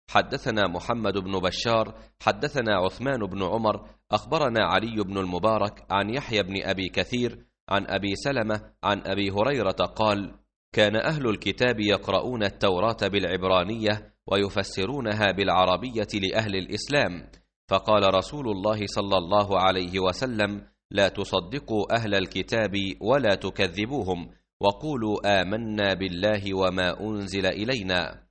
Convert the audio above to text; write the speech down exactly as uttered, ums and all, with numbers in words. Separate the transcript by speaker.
Speaker 1: حدثنا محمد بن بشار حدثنا عثمان بن عمر أخبرنا علي بن المبارك عن يحيى بن أبي كثير عن أبي سلمة عن أبي هريرة قال: كان أهل الكتاب يقرؤون التوراة بالعبرانية ويفسرونها بالعربية لأهل الإسلام، فقال رسول الله صلى الله عليه وسلم: لا تصدقوا أهل الكتاب ولا تكذبوهم، وقولوا آمنا بالله وما أنزل إلينا.